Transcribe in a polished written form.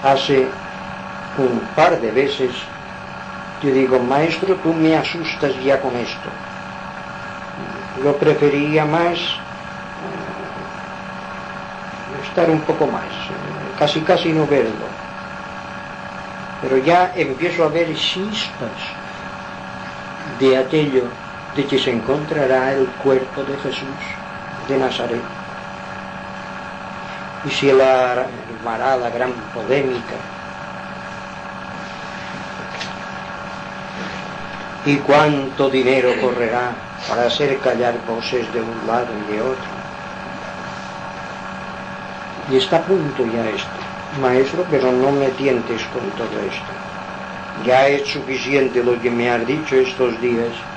hace un par de veces, yo digo, maestro, tú me asustas ya con esto. Yo preferiría más estar un poco más, casi no verlo. Pero ya empiezo a ver chispas de aquello de que se encontrará el cuerpo de Jesús de Nazaret. Y se armará la gran polémica. Y cuánto dinero correrá para hacer callar voces de un lado y de otro. Y está a punto ya esto. Maestro, pero no me tientes con todo esto. Ya es suficiente lo que me has dicho estos días